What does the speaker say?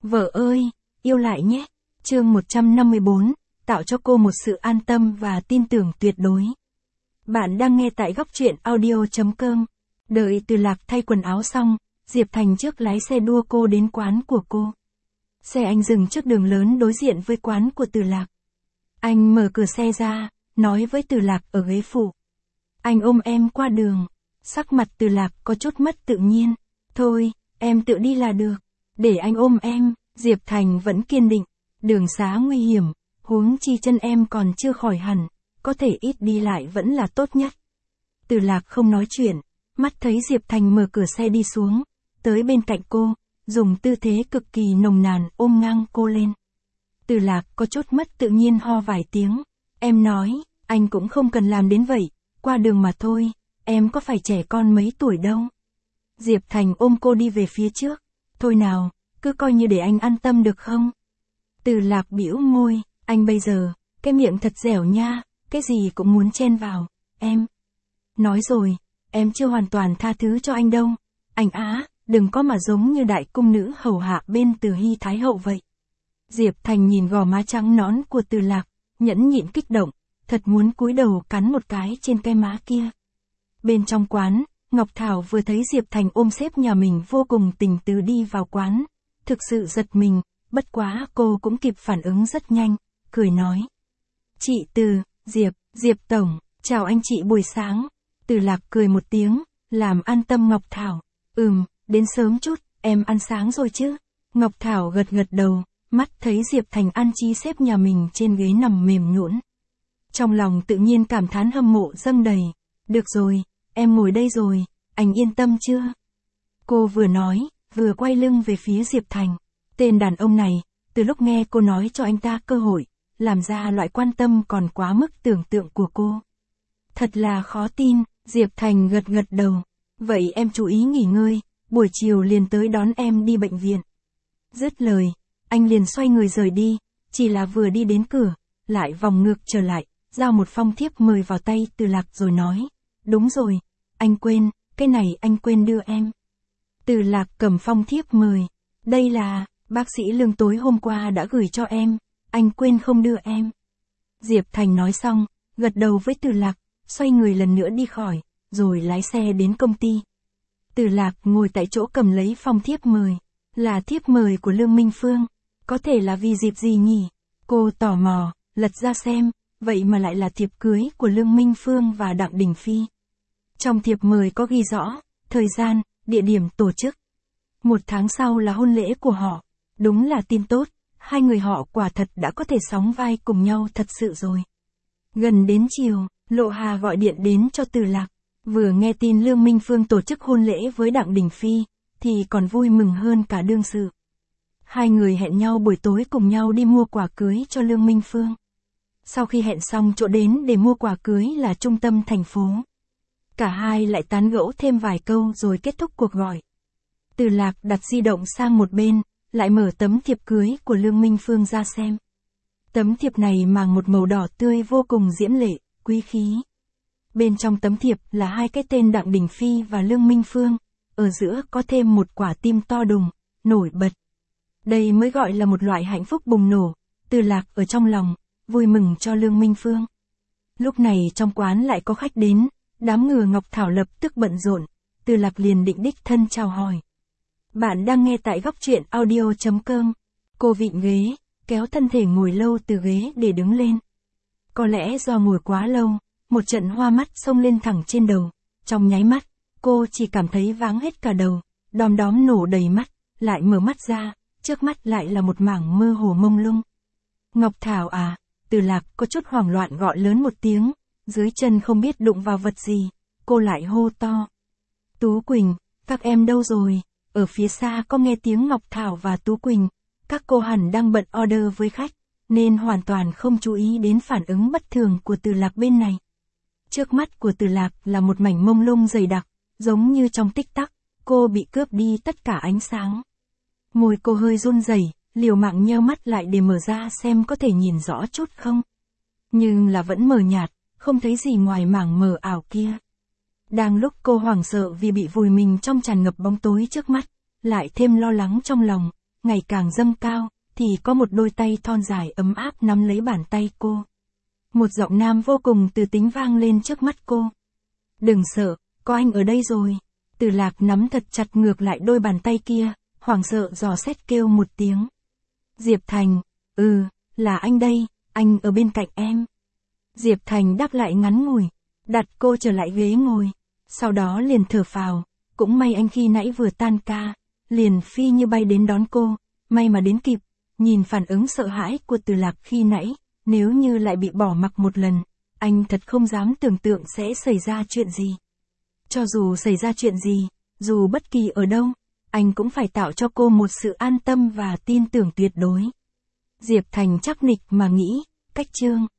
Vợ ơi, yêu lại nhé. Chương 154, tạo cho cô một sự an tâm và tin tưởng tuyệt đối. Bạn đang nghe tại góc truyện audio.com. Đợi Từ Lạc thay quần áo xong, Diệp Thành trước lái xe đua cô đến quán của cô. Xe anh dừng trước đường lớn đối diện với quán của Từ Lạc. Anh mở cửa xe ra, nói với Từ Lạc ở ghế phụ. Anh ôm em qua đường. Sắc mặt Từ Lạc có chút mất tự nhiên. Thôi, em tự đi là được. Để anh ôm em. Diệp Thành vẫn kiên định. Đường xá nguy hiểm, huống chi chân em còn chưa khỏi hẳn, có thể ít đi lại vẫn là tốt nhất. Từ Lạc không nói chuyện, mắt thấy Diệp Thành mở cửa xe đi xuống, tới bên cạnh cô, dùng tư thế cực kỳ nồng nàn ôm ngang cô lên. Từ Lạc có chút mất tự nhiên ho vài tiếng. Em nói, anh cũng không cần làm đến vậy, qua đường mà thôi, em có phải trẻ con mấy tuổi đâu. Diệp Thành ôm cô đi về phía trước. Thôi nào, cứ coi như để anh an tâm được không? Từ Lạc bĩu môi, anh bây giờ, cái miệng thật dẻo nha, cái gì cũng muốn chen vào, em. Nói rồi, em chưa hoàn toàn tha thứ cho anh đâu. Anh á, đừng có mà giống như đại cung nữ hầu hạ bên Từ Hy Thái Hậu vậy. Diệp Thành nhìn gò má trắng nõn của Từ Lạc, nhẫn nhịn kích động, thật muốn cúi đầu cắn một cái trên cái má kia. Bên trong quán, Ngọc Thảo vừa thấy Diệp Thành ôm sếp nhà mình vô cùng tình tứ đi vào quán, thực sự giật mình, bất quá cô cũng kịp phản ứng rất nhanh, cười nói. Chị Từ, Diệp Tổng, chào anh chị buổi sáng. Từ Lạc cười một tiếng, làm an tâm Ngọc Thảo. Đến sớm chút, em ăn sáng rồi chứ? Ngọc Thảo gật gật đầu, mắt thấy Diệp Thành an trí xếp nhà mình trên ghế nằm mềm nhũn. Trong lòng tự nhiên cảm thán hâm mộ dâng đầy. Được rồi, em ngồi đây rồi, anh yên tâm chưa? Cô vừa nói, vừa quay lưng về phía Diệp Thành. Tên đàn ông này, từ lúc nghe cô nói cho anh ta cơ hội, làm ra loại quan tâm còn quá mức tưởng tượng của cô. Thật là khó tin, Diệp Thành gật gật đầu. Vậy em chú ý nghỉ ngơi, buổi chiều liền tới đón em đi bệnh viện. Dứt lời, anh liền xoay người rời đi, chỉ là vừa đi đến cửa, lại vòng ngược trở lại, giao một phong thiếp mời vào tay Từ Lạc rồi nói. Đúng rồi, anh quên, cái này anh quên đưa em. Từ Lạc cầm phong thiếp mời. Đây là, bác sĩ Lương tối hôm qua đã gửi cho em, anh quên không đưa em. Diệp Thành nói xong, gật đầu với Từ Lạc, xoay người lần nữa đi khỏi, rồi lái xe đến công ty. Từ Lạc ngồi tại chỗ cầm lấy phong thiếp mời, là thiếp mời của Lương Minh Phương, có thể là vì dịp gì nhỉ? Cô tò mò, lật ra xem, vậy mà lại là thiệp cưới của Lương Minh Phương và Đặng Đình Phi. Trong thiệp mời có ghi rõ, thời gian, địa điểm tổ chức. 1 tháng sau là hôn lễ của họ. Đúng là tin tốt, hai người họ quả thật đã có thể sóng vai cùng nhau thật sự rồi. Gần đến chiều, Lộ Hà gọi điện đến cho Từ Lạc. Vừa nghe tin Lương Minh Phương tổ chức hôn lễ với Đặng Đình Phi, thì còn vui mừng hơn cả đương sự. Hai người hẹn nhau buổi tối cùng nhau đi mua quà cưới cho Lương Minh Phương. Sau khi hẹn xong chỗ đến để mua quà cưới là trung tâm thành phố. Cả hai lại tán gẫu thêm vài câu rồi kết thúc cuộc gọi. Từ Lạc đặt di động sang một bên, lại mở tấm thiệp cưới của Lương Minh Phương ra xem. Tấm thiệp này mang một màu đỏ tươi vô cùng diễm lệ, quý khí. Bên trong tấm thiệp là hai cái tên Đặng Đình Phi và Lương Minh Phương, ở giữa có thêm một quả tim to đùng, nổi bật. Đây mới gọi là một loại hạnh phúc bùng nổ. Từ Lạc ở trong lòng, vui mừng cho Lương Minh Phương. Lúc này trong quán lại có khách đến, đám người Ngọc Thảo lập tức bận rộn, Từ Lạc liền định đích thân chào hỏi. Bạn đang nghe tại góc truyện audio.com. Cô vịn ghế, kéo thân thể ngồi lâu từ ghế để đứng lên. Có lẽ do ngồi quá lâu, một trận hoa mắt xông lên thẳng trên đầu. Trong nháy mắt, cô chỉ cảm thấy váng hết cả đầu, đom đóm nổ đầy mắt, lại mở mắt ra, trước mắt lại là một mảng mơ hồ mông lung. Ngọc Thảo à, Từ Lạc có chút hoảng loạn gọi lớn một tiếng, dưới chân không biết đụng vào vật gì, cô lại hô to. Tú Quỳnh, các em đâu rồi? Ở phía xa có nghe tiếng Ngọc Thảo và Tú Quỳnh, các cô hẳn đang bận order với khách, nên hoàn toàn không chú ý đến phản ứng bất thường của Từ Lạc bên này. Trước mắt của Từ Lạc là một mảnh mông lung dày đặc, giống như trong tích tắc, cô bị cướp đi tất cả ánh sáng. Môi cô hơi run rẩy, liều mạng nheo mắt lại để mở ra xem có thể nhìn rõ chút không. Nhưng là vẫn mờ nhạt, không thấy gì ngoài mảng mờ ảo kia. Đang lúc cô hoảng sợ vì bị vùi mình trong tràn ngập bóng tối trước mắt, lại thêm lo lắng trong lòng, ngày càng dâng cao, thì có một đôi tay thon dài ấm áp nắm lấy bàn tay cô. Một giọng nam vô cùng từ tính vang lên trước mắt cô. Đừng sợ, có anh ở đây rồi. Từ Lạc nắm thật chặt ngược lại đôi bàn tay kia, hoảng sợ dò xét kêu một tiếng. Diệp Thành, là anh đây, anh ở bên cạnh em. Diệp Thành đáp lại ngắn ngủi, đặt cô trở lại ghế ngồi. Sau đó liền thở phào, cũng may anh khi nãy vừa tan ca, liền phi như bay đến đón cô, may mà đến kịp. Nhìn phản ứng sợ hãi của Từ Lạc khi nãy, nếu như lại bị bỏ mặc một lần, anh thật không dám tưởng tượng sẽ xảy ra chuyện gì. Cho dù xảy ra chuyện gì, dù bất kỳ ở đâu, anh cũng phải tạo cho cô một sự an tâm và tin tưởng tuyệt đối. Diệp Thành chắc nịch mà nghĩ, cách chương